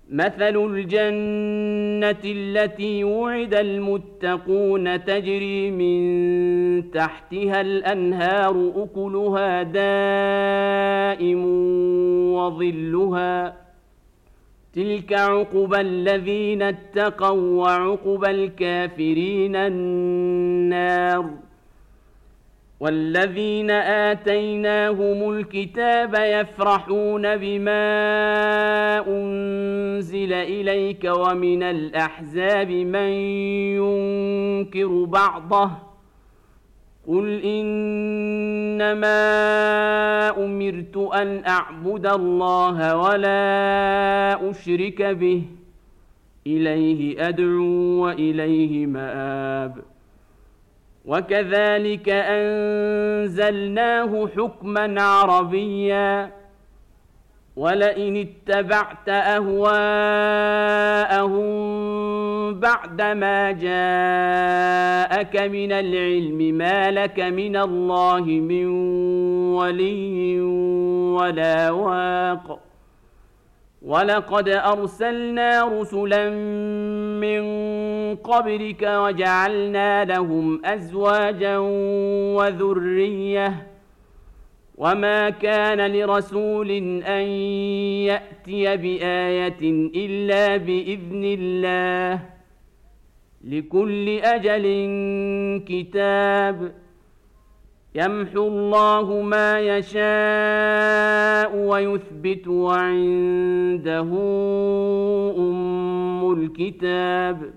مثل الجنة التي وعد المتقون تجري من تحتها الأنهار أكلها دائم وظلها تلك عقبى الذين اتقوا وعقبى الكافرين النار والذين آتيناهم الكتاب يفرحون بما أنزل إليك ومن الأحزاب من ينكر بعضه قل إنما أمرت أن أعبد الله ولا أشرك به إليه أدعو وإليه مآب وكذلك أنزلناه حكما عربيا ولئن اتبعت أهواءهم بعدما جاءك من العلم ما لك من الله من ولي ولا واق ولقد أرسلنا رسلا من قبلك وجعلنا لهم أزواجا وذرية وما كان لرسول أن يأتي بآية إلا بإذن الله لكل أجل كتاب يمحو الله ما يشاء ويثبت وعنده أم الكتاب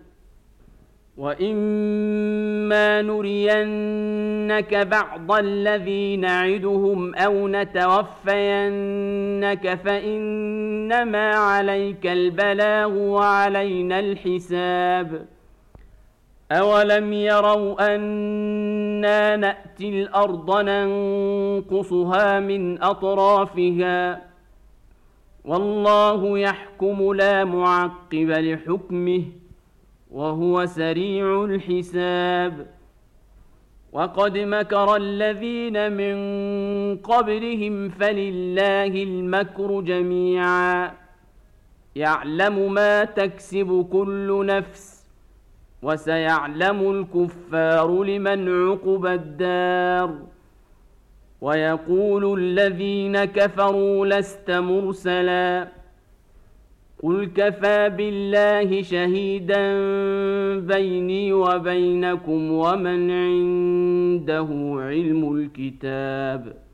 وإما نرينك بعض الذي نعدهم أو نتوفينك فإنما عليك البلاغ وعلينا الحساب أولم يروا أنا نأتي الأرض ننقصها من أطرافها والله يحكم لا معقب لحكمه وهو سريع الحساب وقد مكر الذين من قبلهم فلله المكر جميعا يعلم ما تكسب كل نفس وسيعلم الكفار لمن عقبى الدار ويقول الذين كفروا لست مرسلا قل كفى بالله شهيدا بيني وبينكم ومن عنده علم الكتاب